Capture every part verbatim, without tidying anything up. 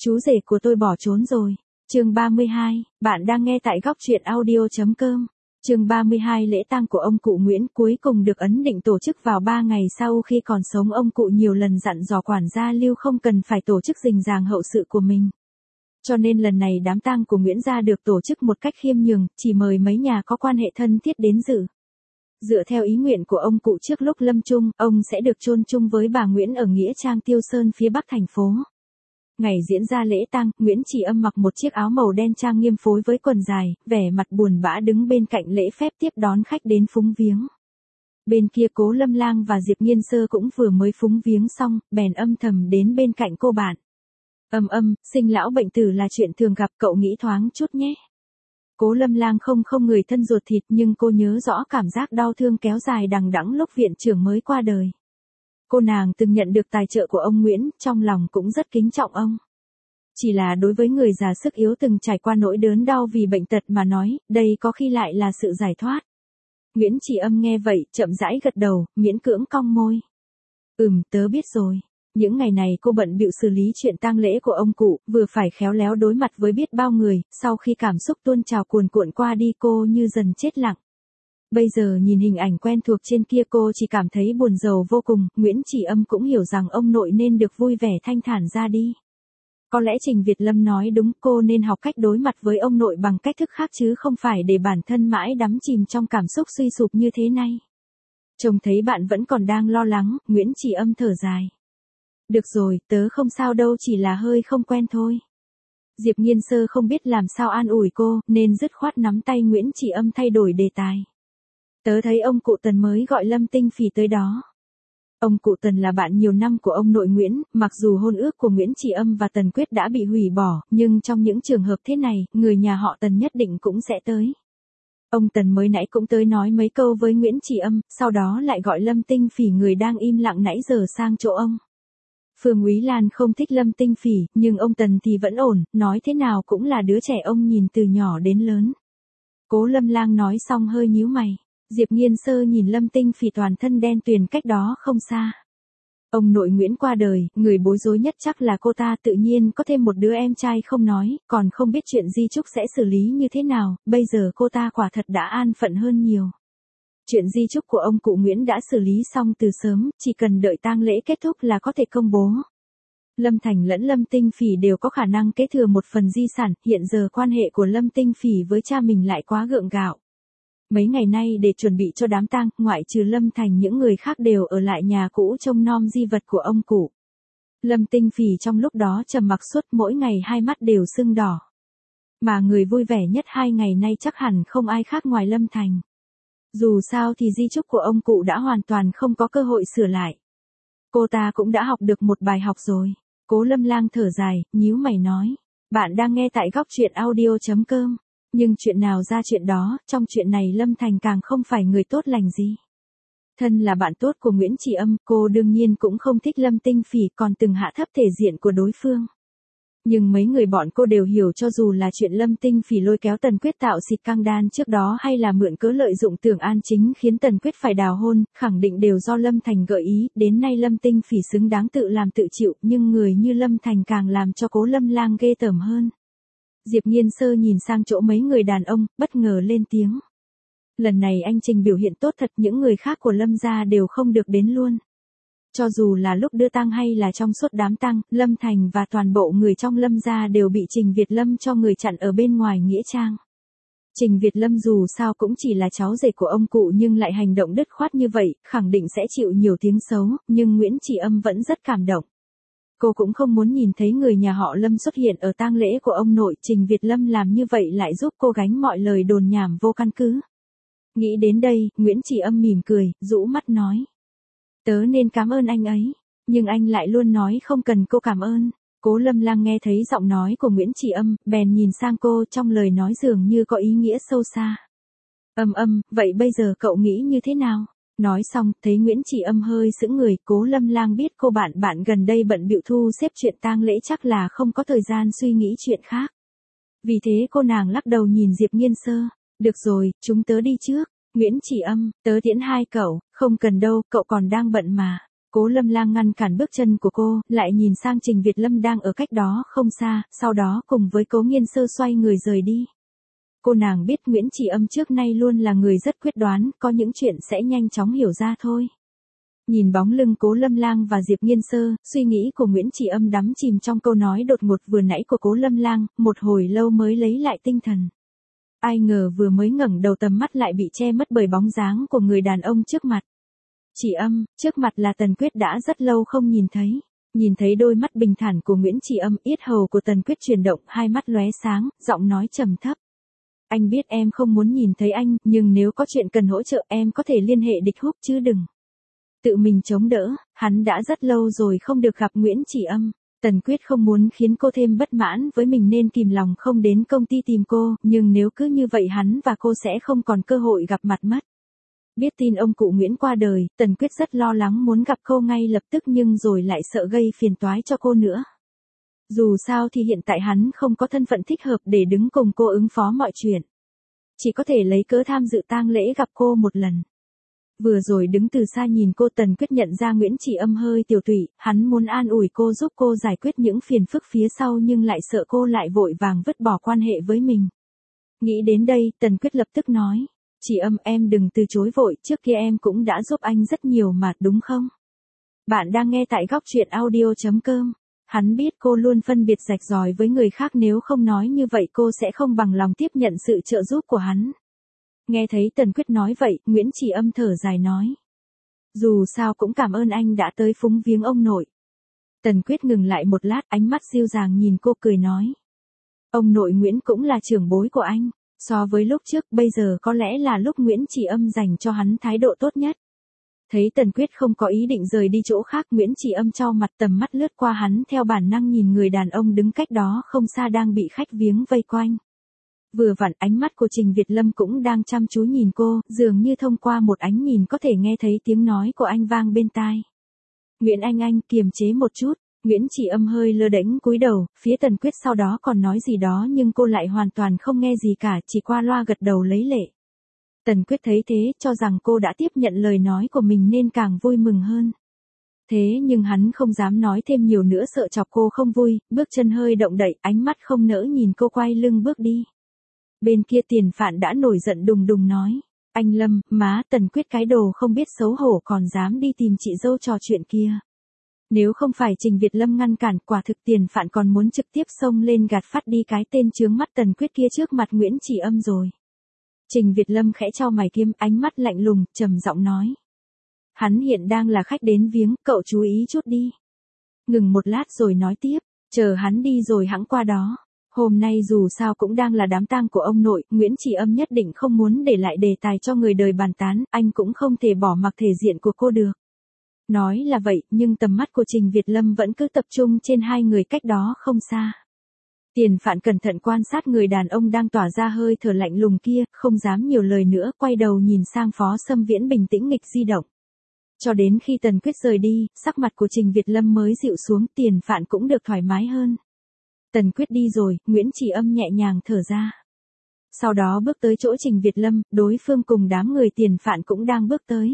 Chú rể của tôi bỏ trốn rồi. Chương ba mươi hai, bạn đang nghe tại góc truyện audio chấm com. Chương ba mươi hai, lễ tang của ông cụ Nguyễn cuối cùng được ấn định tổ chức vào ba ngày sau. Khi còn sống, ông cụ nhiều lần dặn dò quản gia Lưu không cần phải tổ chức rình ràng hậu sự của mình. Cho nên lần này đám tang của Nguyễn gia được tổ chức một cách khiêm nhường, chỉ mời mấy nhà có quan hệ thân thiết đến dự. Dựa theo ý nguyện của ông cụ, trước lúc lâm chung, ông sẽ được chôn chung với bà Nguyễn ở nghĩa trang Tiêu Sơn phía bắc thành phố. Ngày diễn ra lễ tang, Nguyễn Chỉ Âm mặc một chiếc áo màu đen trang nghiêm phối với quần dài, vẻ mặt buồn bã đứng bên cạnh lễ phép tiếp đón khách đến phúng viếng. Bên kia Cố Lâm Lang và Diệp Nghiên Sơ cũng vừa mới phúng viếng xong, bèn âm thầm đến bên cạnh cô bạn. Âm âm, sinh lão bệnh tử là chuyện thường gặp, cậu nghĩ thoáng chút nhé. Cố Lâm Lang không không người thân ruột thịt, nhưng cô nhớ rõ cảm giác đau thương kéo dài đằng đẵng lúc viện trưởng mới qua đời. Cô nàng từng nhận được tài trợ của ông Nguyễn, trong lòng cũng rất kính trọng ông. Chỉ là đối với người già sức yếu từng trải qua nỗi đớn đau vì bệnh tật mà nói, đây có khi lại là sự giải thoát. Nguyễn Chỉ Âm nghe vậy, chậm rãi gật đầu, miễn cưỡng cong môi. Ừm, tớ biết rồi. Những ngày này cô bận bịu xử lý chuyện tang lễ của ông cụ, vừa phải khéo léo đối mặt với biết bao người, sau khi cảm xúc tuôn trào cuồn cuộn qua đi cô như dần chết lặng. Bây giờ nhìn hình ảnh quen thuộc trên kia cô chỉ cảm thấy buồn rầu vô cùng. Nguyễn Chỉ Âm cũng hiểu rằng ông nội nên được vui vẻ thanh thản ra đi. Có lẽ Trình Việt Lâm nói đúng, cô nên học cách đối mặt với ông nội bằng cách thức khác chứ không phải để bản thân mãi đắm chìm trong cảm xúc suy sụp như thế này. Trông thấy bạn vẫn còn đang lo lắng, Nguyễn Chỉ Âm thở dài. Được rồi, tớ không sao đâu, chỉ là hơi không quen thôi. Diệp Nghiên Sơ không biết làm sao an ủi cô, nên dứt khoát nắm tay Nguyễn Chỉ Âm thay đổi đề tài. Tớ thấy ông cụ Tần mới gọi Lâm Tinh Phỉ tới đó. Ông cụ Tần là bạn nhiều năm của ông nội Nguyễn, mặc dù hôn ước của Nguyễn Chỉ Âm và Tần Quyết đã bị hủy bỏ, nhưng trong những trường hợp thế này, người nhà họ Tần nhất định cũng sẽ tới. Ông Tần mới nãy cũng tới nói mấy câu với Nguyễn Chỉ Âm, sau đó lại gọi Lâm Tinh Phỉ người đang im lặng nãy giờ sang chỗ ông. Phương Úy Lan không thích Lâm Tinh Phỉ, nhưng ông Tần thì vẫn ổn, nói thế nào cũng là đứa trẻ ông nhìn từ nhỏ đến lớn. Cố Lâm Lang nói xong hơi nhíu mày. Diệp Nghiên Sơ nhìn Lâm Tinh Phỉ toàn thân đen tuyền cách đó không xa. Ông nội Nguyễn qua đời, người bối rối nhất chắc là cô ta, tự nhiên có thêm một đứa em trai không nói, còn không biết chuyện di chúc sẽ xử lý như thế nào, bây giờ cô ta quả thật đã an phận hơn nhiều. Chuyện di chúc của ông cụ Nguyễn đã xử lý xong từ sớm, chỉ cần đợi tang lễ kết thúc là có thể công bố. Lâm Thành lẫn Lâm Tinh Phỉ đều có khả năng kế thừa một phần di sản, hiện giờ quan hệ của Lâm Tinh Phỉ với cha mình lại quá gượng gạo. Mấy ngày nay để chuẩn bị cho đám tang, ngoại trừ Lâm Thành những người khác đều ở lại nhà cũ trông nom di vật của ông cụ. Lâm Tinh Phỉ trong lúc đó trầm mặc suốt, mỗi ngày hai mắt đều sưng đỏ. Mà người vui vẻ nhất hai ngày nay chắc hẳn không ai khác ngoài Lâm Thành. Dù sao thì di chúc của ông cụ đã hoàn toàn không có cơ hội sửa lại. Cô ta cũng đã học được một bài học rồi. Cố Lâm Lang thở dài, nhíu mày nói. Bạn đang nghe tại góc truyện audio chấm com. Nhưng chuyện nào ra chuyện đó, trong chuyện này Lâm Thành càng không phải người tốt lành gì. Thân là bạn tốt của Nguyễn Chỉ Âm, cô đương nhiên cũng không thích Lâm Tinh Phỉ, còn từng hạ thấp thể diện của đối phương. Nhưng mấy người bọn cô đều hiểu, cho dù là chuyện Lâm Tinh Phỉ lôi kéo Tần Quyết tạo xịt căng đan trước đó, hay là mượn cớ lợi dụng Tưởng An Chính khiến Tần Quyết phải đào hôn, khẳng định đều do Lâm Thành gợi ý. Đến nay Lâm Tinh Phỉ xứng đáng tự làm tự chịu, nhưng người như Lâm Thành càng làm cho Cố Lâm Lang ghê tởm hơn. Diệp Nghiên Sơ nhìn sang chỗ mấy người đàn ông, bất ngờ lên tiếng. Lần này anh Trình biểu hiện tốt thật, những người khác của Lâm gia đều không được đến luôn. Cho dù là lúc đưa tang hay là trong suốt đám tang, Lâm Thành và toàn bộ người trong Lâm gia đều bị Trình Việt Lâm cho người chặn ở bên ngoài nghĩa trang. Trình Việt Lâm dù sao cũng chỉ là cháu rể của ông cụ nhưng lại hành động đứt khoát như vậy, khẳng định sẽ chịu nhiều tiếng xấu, nhưng Nguyễn Chỉ Âm vẫn rất cảm động. Cô cũng không muốn nhìn thấy người nhà họ Lâm xuất hiện ở tang lễ của ông nội. Trình Việt Lâm làm như vậy lại giúp cô gánh mọi lời đồn nhảm vô căn cứ. Nghĩ đến đây, Nguyễn Chỉ Âm mỉm cười, rũ mắt nói. Tớ nên cảm ơn anh ấy, nhưng anh lại luôn nói không cần cô cảm ơn. Cố Lâm Lang nghe thấy giọng nói của Nguyễn Chỉ Âm, bèn nhìn sang cô, trong lời nói dường như có ý nghĩa sâu xa. Âm âm, vậy bây giờ cậu nghĩ như thế nào? Nói xong, thấy Nguyễn Chỉ Âm hơi sững người, Cố Lâm Lang biết cô bạn bạn gần đây bận bịu thu xếp chuyện tang lễ, chắc là không có thời gian suy nghĩ chuyện khác. Vì thế cô nàng lắc đầu nhìn Diệp Nghiên Sơ. Được rồi, chúng tớ đi trước. Nguyễn Chỉ Âm, tớ tiễn hai cậu. Không cần đâu, cậu còn đang bận mà. Cố Lâm Lang ngăn cản bước chân của cô, lại nhìn sang Trình Việt Lâm đang ở cách đó không xa, sau đó cùng với Cố Nghiên Sơ xoay người rời đi. Cô nàng biết Nguyễn Chỉ Âm trước nay luôn là người rất quyết đoán, có những chuyện sẽ nhanh chóng hiểu ra thôi. Nhìn bóng lưng Cố Lâm Lang và Diệp Nghiên Sơ, suy nghĩ của Nguyễn Chỉ Âm đắm chìm trong câu nói đột ngột vừa nãy của Cố Lâm Lang, một hồi lâu mới lấy lại tinh thần. Ai ngờ vừa mới ngẩng đầu tầm mắt lại bị che mất bởi bóng dáng của người đàn ông trước mặt. Chỉ Âm, trước mặt là Tần Quyết đã rất lâu không nhìn thấy. Nhìn thấy đôi mắt bình thản của Nguyễn Chỉ Âm, yết hầu của Tần Quyết chuyển động, hai mắt lóe sáng, giọng nói trầm thấp. Anh biết em không muốn nhìn thấy anh, nhưng nếu có chuyện cần hỗ trợ em có thể liên hệ Địch Húc chứ đừng tự mình chống đỡ, hắn đã rất lâu rồi không được gặp Nguyễn Chỉ Âm. Tần Quyết không muốn khiến cô thêm bất mãn với mình nên kìm lòng không đến công ty tìm cô, nhưng nếu cứ như vậy hắn và cô sẽ không còn cơ hội gặp mặt mất. Biết tin ông cụ Nguyễn qua đời, Tần Quyết rất lo lắng muốn gặp cô ngay lập tức nhưng rồi lại sợ gây phiền toái cho cô nữa. Dù sao thì hiện tại hắn không có thân phận thích hợp để đứng cùng cô ứng phó mọi chuyện. Chỉ có thể lấy cớ tham dự tang lễ gặp cô một lần. Vừa rồi đứng từ xa nhìn cô, Tần Quyết nhận ra Nguyễn Chỉ Âm hơi tiểu tụy, hắn muốn an ủi cô giúp cô giải quyết những phiền phức phía sau nhưng lại sợ cô lại vội vàng vứt bỏ quan hệ với mình. Nghĩ đến đây, Tần Quyết lập tức nói, Chỉ Âm em đừng từ chối vội, trước kia em cũng đã giúp anh rất nhiều mà đúng không? Bạn đang nghe tại góc truyện audio chấm com. Hắn biết cô luôn phân biệt rạch ròi với người khác, nếu không nói như vậy cô sẽ không bằng lòng tiếp nhận sự trợ giúp của hắn. Nghe thấy Tần Quyết nói vậy, Nguyễn Chỉ Âm thở dài nói. Dù sao cũng cảm ơn anh đã tới phúng viếng ông nội. Tần Quyết ngừng lại một lát, ánh mắt dịu dàng nhìn cô cười nói. Ông nội Nguyễn cũng là trưởng bối của anh, so với lúc trước bây giờ có lẽ là lúc Nguyễn Chỉ Âm dành cho hắn thái độ tốt nhất. Thấy Tần Quyết không có ý định rời đi chỗ khác, Nguyễn Chỉ Âm trao mặt, tầm mắt lướt qua hắn theo bản năng nhìn người đàn ông đứng cách đó không xa đang bị khách viếng vây quanh. Vừa vặn ánh mắt của Trình Việt Lâm cũng đang chăm chú nhìn cô, dường như thông qua một ánh nhìn có thể nghe thấy tiếng nói của anh vang bên tai. Nguyễn Anh Anh, kiềm chế một chút. Nguyễn Chỉ Âm hơi lơ đễnh cúi đầu, phía Tần Quyết sau đó còn nói gì đó nhưng cô lại hoàn toàn không nghe gì cả, chỉ qua loa gật đầu lấy lệ. Tần Quyết thấy thế, cho rằng cô đã tiếp nhận lời nói của mình nên càng vui mừng hơn. Thế nhưng hắn không dám nói thêm nhiều nữa sợ chọc cô không vui, bước chân hơi động đậy, ánh mắt không nỡ nhìn cô quay lưng bước đi. Bên kia Tiền Phạn đã nổi giận đùng đùng nói, anh Lâm, má, Tần Quyết cái đồ không biết xấu hổ còn dám đi tìm chị dâu trò chuyện kia. Nếu không phải Trình Việt Lâm ngăn cản, quả thực Tiền Phạn còn muốn trực tiếp xông lên gạt phát đi cái tên chướng mắt Tần Quyết kia trước mặt Nguyễn Chỉ Âm rồi. Trình Việt Lâm khẽ chau mày kiếm, ánh mắt lạnh lùng, trầm giọng nói. Hắn hiện đang là khách đến viếng, cậu chú ý chút đi. Ngừng một lát rồi nói tiếp, chờ hắn đi rồi hẵng qua đó. Hôm nay dù sao cũng đang là đám tang của ông nội, Nguyễn Chỉ Âm nhất định không muốn để lại đề tài cho người đời bàn tán, anh cũng không thể bỏ mặc thể diện của cô được. Nói là vậy, nhưng tầm mắt của Trình Việt Lâm vẫn cứ tập trung trên hai người cách đó không xa. Tiền Phạn cẩn thận quan sát người đàn ông đang tỏa ra hơi thở lạnh lùng kia, không dám nhiều lời nữa, quay đầu nhìn sang Phó Sâm Viễn bình tĩnh nghịch di động. Cho đến khi Tần Quyết rời đi, sắc mặt của Trình Việt Lâm mới dịu xuống, Tiền Phạn cũng được thoải mái hơn. Tần Quyết đi rồi, Nguyễn Chỉ Âm nhẹ nhàng thở ra. Sau đó bước tới chỗ Trình Việt Lâm, đối phương cùng đám người Tiền Phạn cũng đang bước tới.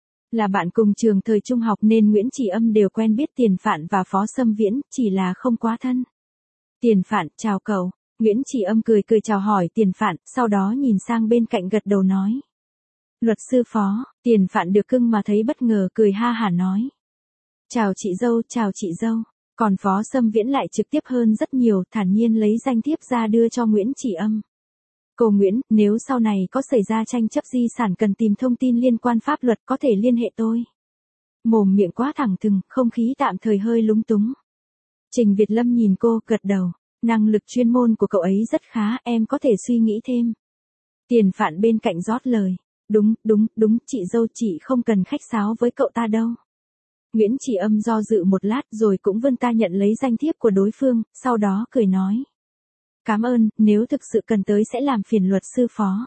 Là bạn cùng trường thời trung học nên Nguyễn Chỉ Âm đều quen biết Tiền Phạn và Phó Sâm Viễn, chỉ là không quá thân. Tiền Phạn, chào cậu. Nguyễn Chỉ Âm cười cười chào hỏi Tiền Phạn, sau đó nhìn sang bên cạnh gật đầu nói. Luật sư Phó. Tiền Phạn được cưng mà thấy bất ngờ, cười ha hả nói. Chào chị dâu, chào chị dâu. Còn Phó Sâm Viễn lại trực tiếp hơn rất nhiều, thản nhiên lấy danh thiếp ra đưa cho Nguyễn Chỉ Âm. Cô Nguyễn, nếu sau này có xảy ra tranh chấp di sản cần tìm thông tin liên quan pháp luật có thể liên hệ tôi. Mồm miệng quá thẳng thừng, không khí tạm thời hơi lúng túng. Trình Việt Lâm nhìn cô, gật đầu. Năng lực chuyên môn của cậu ấy rất khá, em có thể suy nghĩ thêm. Tiền Phạn bên cạnh rót lời. Đúng, đúng, đúng, chị dâu chị không cần khách sáo với cậu ta đâu. Nguyễn Chỉ Âm do dự một lát rồi cũng vươn ta nhận lấy danh thiếp của đối phương, sau đó cười nói. Cảm ơn, nếu thực sự cần tới sẽ làm phiền luật sư Phó.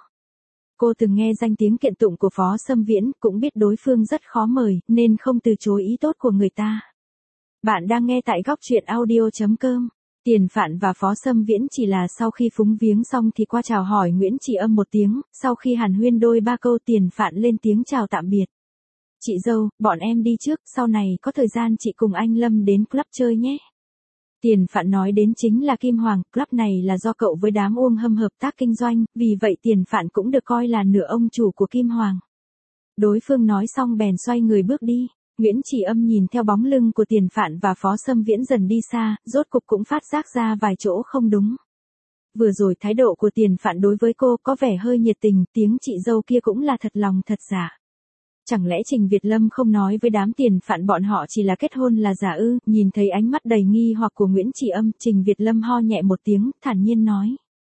Cô từng nghe danh tiếng kiện tụng của Phó Sâm Viễn, cũng biết đối phương rất khó mời, nên không từ chối ý tốt của người ta. Bạn đang nghe tại góc truyện audio chấm com. Tiền Phạn và Phó Sâm Viễn chỉ là sau khi phúng viếng xong thì qua chào hỏi Nguyễn Chỉ Âm một tiếng, sau khi hàn huyên đôi ba câu Tiền Phạn lên tiếng chào tạm biệt. Chị dâu, bọn em đi trước, sau này có thời gian chị cùng anh Lâm đến club chơi nhé. Tiền Phạn nói đến chính là Kim Hoàng, club này là do cậu với đám Uông Hâm hợp tác kinh doanh, vì vậy Tiền Phạn cũng được coi là nửa ông chủ của Kim Hoàng. Đối phương nói xong bèn xoay người bước đi. Nguyễn Chỉ Âm nhìn theo bóng lưng của Tiền Phạn và Phó Sâm Viễn dần đi xa, rốt cục cũng phát giác ra vài chỗ không đúng. Vừa rồi thái độ của Tiền Phạn đối với cô có vẻ hơi nhiệt tình, tiếng chị dâu kia cũng là thật lòng thật giả. Chẳng lẽ Trình Việt Lâm không nói với đám Tiền Phạn bọn họ chỉ là kết hôn là giả ư? Nhìn thấy ánh mắt đầy nghi hoặc của Nguyễn Chỉ Âm, Trình Việt Lâm ho nhẹ một tiếng, thản nhiên nói.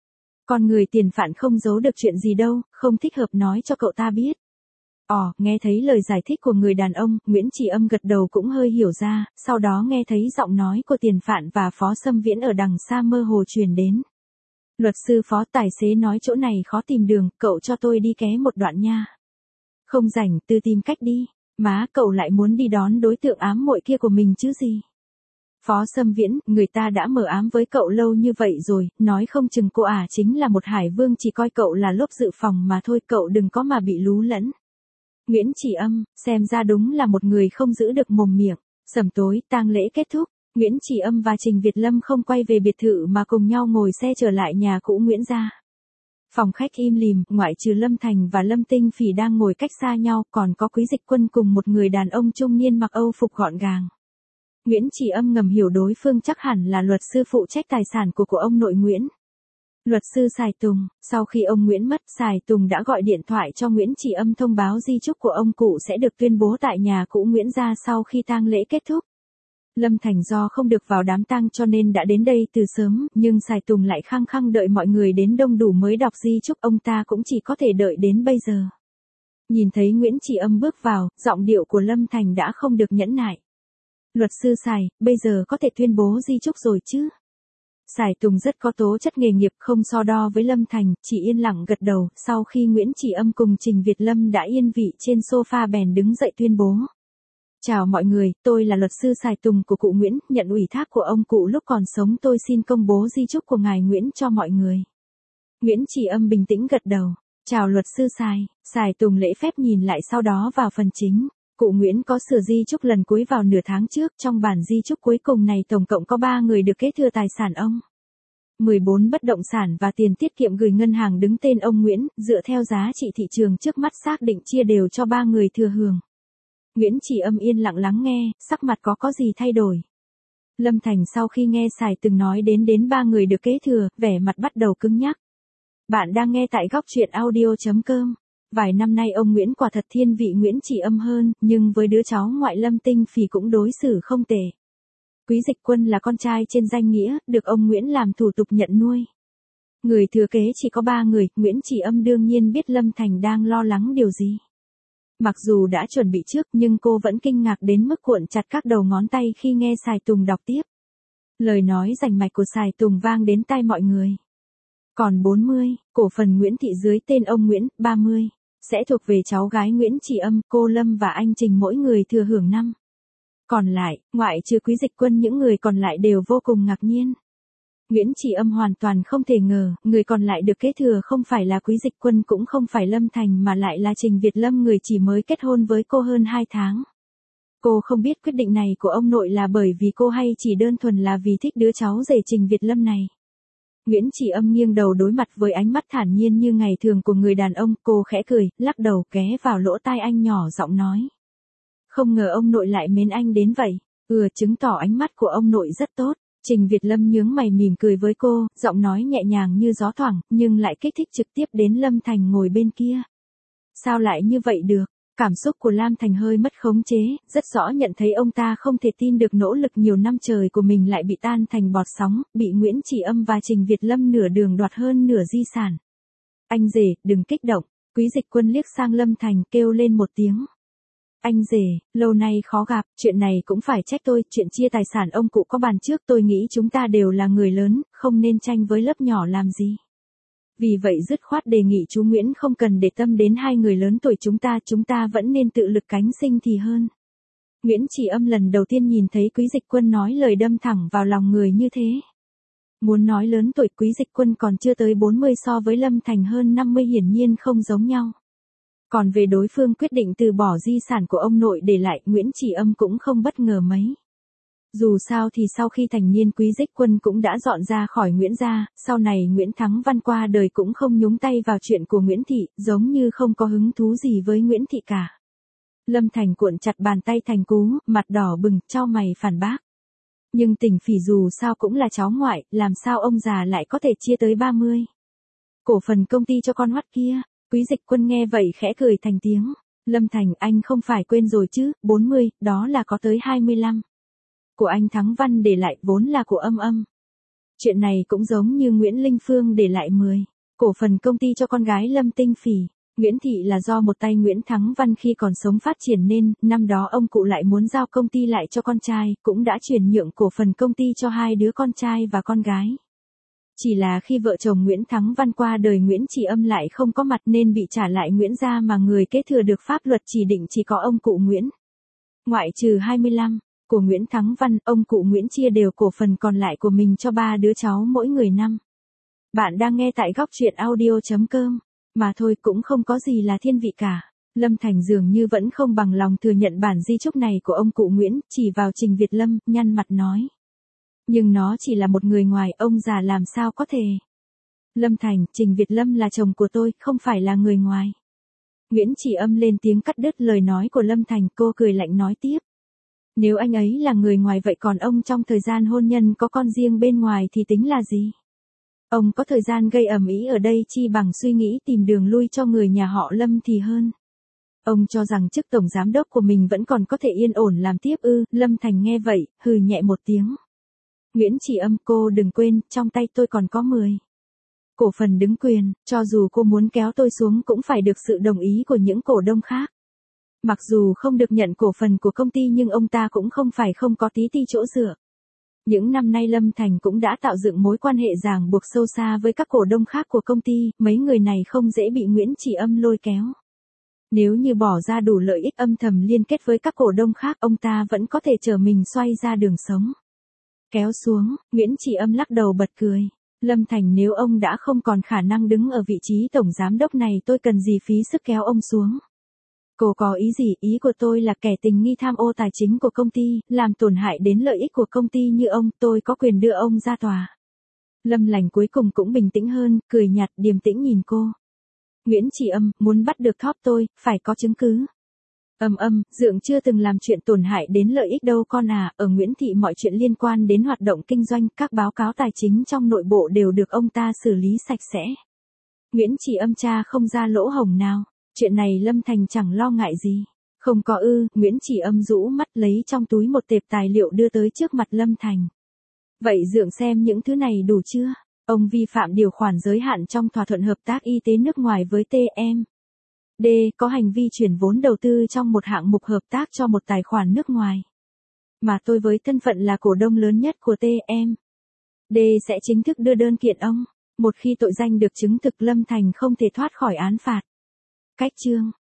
Con người Tiền Phạn không giấu được chuyện gì đâu, không thích hợp nói cho cậu ta biết. Ồ, nghe thấy lời giải thích của người đàn ông, Nguyễn Chỉ Âm gật đầu cũng hơi hiểu ra, sau đó nghe thấy giọng nói của Tiền Phạn và Phó Sâm Viễn ở đằng xa mơ hồ truyền đến. Luật sư Phó, tài xế nói chỗ này khó tìm đường, cậu cho tôi đi ké một đoạn nha. Không rảnh, tự tìm cách đi. Má, cậu lại muốn đi đón đối tượng ám muội kia của mình chứ gì? Phó Sâm Viễn, người ta đã mờ ám với cậu lâu như vậy rồi, nói không chừng cô ả chính là một hải vương chỉ coi cậu là lốp dự phòng mà thôi, cậu đừng có mà bị lú lẫn. Nguyễn Chỉ Âm, xem ra đúng là một người không giữ được mồm miệng. Sẩm tối, tang lễ kết thúc, Nguyễn Chỉ Âm và Trình Việt Lâm không quay về biệt thự mà cùng nhau ngồi xe trở lại nhà cũ Nguyễn gia. Phòng khách im lìm, ngoại trừ Lâm Thành và Lâm Tinh Phỉ đang ngồi cách xa nhau, còn có Quý Dịch Quân cùng một người đàn ông trung niên mặc Âu phục gọn gàng. Nguyễn Chỉ Âm ngầm hiểu đối phương chắc hẳn là luật sư phụ trách tài sản của của ông nội Nguyễn. Luật sư Sài Tùng, sau khi ông Nguyễn mất, Sài Tùng đã gọi điện thoại cho Nguyễn Chỉ Âm thông báo di chúc của ông cụ sẽ được tuyên bố tại nhà cũ Nguyễn gia sau khi tang lễ kết thúc. Lâm Thành do không được vào đám tang cho nên đã đến đây từ sớm, nhưng Sài Tùng lại khăng khăng đợi mọi người đến đông đủ mới đọc di chúc, ông ta cũng chỉ có thể đợi đến bây giờ. Nhìn thấy Nguyễn Chỉ Âm bước vào, giọng điệu của Lâm Thành đã không được nhẫn nại. Luật sư Sài, bây giờ có thể tuyên bố di chúc rồi chứ? Sài Tùng rất có tố chất nghề nghiệp, không so đo với Lâm Thành, chỉ yên lặng gật đầu, sau khi Nguyễn Chỉ Âm cùng Trình Việt Lâm đã yên vị trên sofa bèn đứng dậy tuyên bố. Chào mọi người, tôi là luật sư Sài Tùng của cụ Nguyễn, nhận ủy thác của ông cụ lúc còn sống, tôi xin công bố di chúc của ngài Nguyễn cho mọi người. Nguyễn Chỉ Âm bình tĩnh gật đầu. Chào luật sư Sài. Sài Tùng lễ phép nhìn lại sau đó vào phần chính. Cụ Nguyễn có sửa di chúc lần cuối vào nửa tháng trước, trong bản di chúc cuối cùng này tổng cộng có ba người được kế thừa tài sản ông. mười bốn bất động sản và tiền tiết kiệm gửi ngân hàng đứng tên ông Nguyễn, dựa theo giá trị thị trường trước mắt xác định chia đều cho ba người thừa hưởng. Nguyễn Chỉ Âm yên lặng lắng nghe, sắc mặt có có gì thay đổi. Lâm Thành sau khi nghe Sài từng nói đến đến ba người được kế thừa, vẻ mặt bắt đầu cứng nhắc. Bạn đang nghe tại góc truyện audio chấm com. Vài năm nay ông Nguyễn quả thật thiên vị Nguyễn Chỉ Âm hơn, nhưng với đứa cháu ngoại Lâm Tinh Phỉ cũng đối xử không tệ. Quý Dịch Quân là con trai trên danh nghĩa, được ông Nguyễn làm thủ tục nhận nuôi. Người thừa kế chỉ có ba người, Nguyễn Chỉ Âm đương nhiên biết Lâm Thành đang lo lắng điều gì. Mặc dù đã chuẩn bị trước nhưng cô vẫn kinh ngạc đến mức cuộn chặt các đầu ngón tay khi nghe Sài Tùng đọc tiếp. Lời nói rành mạch của Sài Tùng vang đến tai mọi người. Còn bốn mươi, cổ phần Nguyễn Thị dưới tên ông Nguyễn, ba mươi, sẽ thuộc về cháu gái Nguyễn Chỉ Âm, cô Lâm và anh Trình mỗi người thừa hưởng năm. Còn lại, ngoại trừ Quý Dịch Quân những người còn lại đều vô cùng ngạc nhiên. Nguyễn Chỉ Âm hoàn toàn không thể ngờ, người còn lại được kế thừa không phải là Quý Dịch Quân cũng không phải Lâm Thành mà lại là Trình Việt Lâm, người chỉ mới kết hôn với cô hơn hai tháng. Cô không biết quyết định này của ông nội là bởi vì cô hay chỉ đơn thuần là vì thích đứa cháu rể Trình Việt Lâm này. Nguyễn Chỉ Âm nghiêng đầu đối mặt với ánh mắt thản nhiên như ngày thường của người đàn ông, cô khẽ cười, lắc đầu ghé vào lỗ tai anh nhỏ giọng nói. Không ngờ ông nội lại mến anh đến vậy, ừ chứng tỏ ánh mắt của ông nội rất tốt. Trình Việt Lâm nhướng mày mỉm cười với cô, giọng nói nhẹ nhàng như gió thoảng, nhưng lại kích thích trực tiếp đến Lâm Thành ngồi bên kia. Sao lại như vậy được? Cảm xúc của Lam Thành hơi mất khống chế, rất rõ nhận thấy ông ta không thể tin được nỗ lực nhiều năm trời của mình lại bị tan thành bọt sóng, bị Nguyễn Chỉ Âm và Trình Việt Lâm nửa đường đoạt hơn nửa di sản. Anh rể, đừng kích động. Quý Dịch Quân liếc sang Lâm Thành kêu lên một tiếng. Anh rể, lâu nay khó gặp, chuyện này cũng phải trách tôi, chuyện chia tài sản ông cụ có bàn trước, tôi nghĩ chúng ta đều là người lớn, không nên tranh với lớp nhỏ làm gì. Vì vậy dứt khoát đề nghị chú Nguyễn không cần để tâm đến hai người lớn tuổi chúng ta, chúng ta vẫn nên tự lực cánh sinh thì hơn. Nguyễn Chỉ Âm lần đầu tiên nhìn thấy Quý Dịch Quân nói lời đâm thẳng vào lòng người như thế. Muốn nói lớn tuổi, Quý Dịch Quân còn chưa tới bốn mươi, so với Lâm Thành hơn năm mươi hiển nhiên không giống nhau. Còn về đối phương quyết định từ bỏ di sản của ông nội để lại, Nguyễn Chỉ Âm cũng không bất ngờ mấy. Dù sao thì sau khi thành niên Quý Dích Quân cũng đã dọn ra khỏi Nguyễn gia, sau này Nguyễn Thắng Văn qua đời cũng không nhúng tay vào chuyện của Nguyễn Thị, giống như không có hứng thú gì với Nguyễn Thị cả. Lâm Thành cuộn chặt bàn tay thành cú, mặt đỏ bừng, chau mày phản bác. Nhưng Tỉnh Phỉ dù sao cũng là cháu ngoại, làm sao ông già lại có thể chia tới ba mươi. Cổ phần công ty cho con hoắt kia. Quý Dịch Quân nghe vậy khẽ cười thành tiếng. Lâm Thành, anh không phải quên rồi chứ, bốn mươi, đó là có tới hai mươi lăm. Của anh Thắng Văn để lại vốn là của Âm Âm. Chuyện này cũng giống như Nguyễn Linh Phương để lại mười. Cổ phần công ty cho con gái Lâm Tinh Phỉ. Nguyễn Thị là do một tay Nguyễn Thắng Văn khi còn sống phát triển nên, năm đó ông cụ lại muốn giao công ty lại cho con trai, cũng đã chuyển nhượng cổ phần công ty cho hai đứa con trai và con gái. Chỉ là khi vợ chồng Nguyễn Thắng Văn qua đời Nguyễn Chỉ Âm lại không có mặt nên bị trả lại Nguyễn gia mà người kế thừa được pháp luật chỉ định chỉ có ông cụ Nguyễn. Ngoại trừ hai mươi lăm, của Nguyễn Thắng Văn, ông cụ Nguyễn chia đều cổ phần còn lại của mình cho ba đứa cháu mỗi người năm. Bạn đang nghe tại góc truyện audio chấm com. Mà thôi cũng không có gì là thiên vị cả. Lâm Thành dường như vẫn không bằng lòng thừa nhận bản di chúc này của ông cụ Nguyễn, chỉ vào Trình Việt Lâm, nhăn mặt nói. Nhưng nó chỉ là một người ngoài, ông già làm sao có thể. Lâm Thành, Trình Việt Lâm là chồng của tôi, không phải là người ngoài. Nguyễn Chỉ Âm lên tiếng cắt đứt lời nói của Lâm Thành, cô cười lạnh nói tiếp. Nếu anh ấy là người ngoài vậy còn ông trong thời gian hôn nhân có con riêng bên ngoài thì tính là gì? Ông có thời gian gây ầm ĩ ở đây chi bằng suy nghĩ tìm đường lui cho người nhà họ Lâm thì hơn. Ông cho rằng chức tổng giám đốc của mình vẫn còn có thể yên ổn làm tiếp ư? Lâm Thành nghe vậy, hừ nhẹ một tiếng. Nguyễn Chỉ Âm, cô đừng quên, trong tay tôi còn có mười. Cổ phần đứng quyền, cho dù cô muốn kéo tôi xuống cũng phải được sự đồng ý của những cổ đông khác. Mặc dù không được nhận cổ phần của công ty nhưng ông ta cũng không phải không có tí ti chỗ dựa. Những năm nay Lâm Thành cũng đã tạo dựng mối quan hệ ràng buộc sâu xa với các cổ đông khác của công ty, mấy người này không dễ bị Nguyễn Chỉ Âm lôi kéo. Nếu như bỏ ra đủ lợi ích âm thầm liên kết với các cổ đông khác, ông ta vẫn có thể trở mình xoay ra đường sống. Kéo xuống, Nguyễn Chỉ Âm lắc đầu bật cười. Lâm Thành, nếu ông đã không còn khả năng đứng ở vị trí tổng giám đốc này tôi cần gì phí sức kéo ông xuống. Cô có ý gì? Ý của tôi là kẻ tình nghi tham ô tài chính của công ty, làm tổn hại đến lợi ích của công ty như ông, tôi có quyền đưa ông ra tòa. Lâm Lành cuối cùng cũng bình tĩnh hơn, cười nhạt điềm tĩnh nhìn cô. Nguyễn Chỉ Âm, muốn bắt được thóp tôi, phải có chứng cứ. Âm Âm, Dượng chưa từng làm chuyện tổn hại đến lợi ích đâu con à, ở Nguyễn Thị mọi chuyện liên quan đến hoạt động kinh doanh, các báo cáo tài chính trong nội bộ đều được ông ta xử lý sạch sẽ. Nguyễn Chỉ Âm cha không ra lỗ hổng nào. Chuyện này Lâm Thành chẳng lo ngại gì. Không có ư, Nguyễn Chỉ Âm rũ mắt lấy trong túi một tệp tài liệu đưa tới trước mặt Lâm Thành. Vậy Dượng xem những thứ này đủ chưa? Ông vi phạm điều khoản giới hạn trong thỏa thuận hợp tác y tế nước ngoài với T M D, có hành vi chuyển vốn đầu tư trong một hạng mục hợp tác cho một tài khoản nước ngoài. Mà tôi với thân phận là cổ đông lớn nhất của T M D sẽ chính thức đưa đơn kiện ông. Một khi tội danh được chứng thực Lâm Thành không thể thoát khỏi án phạt. Cách chương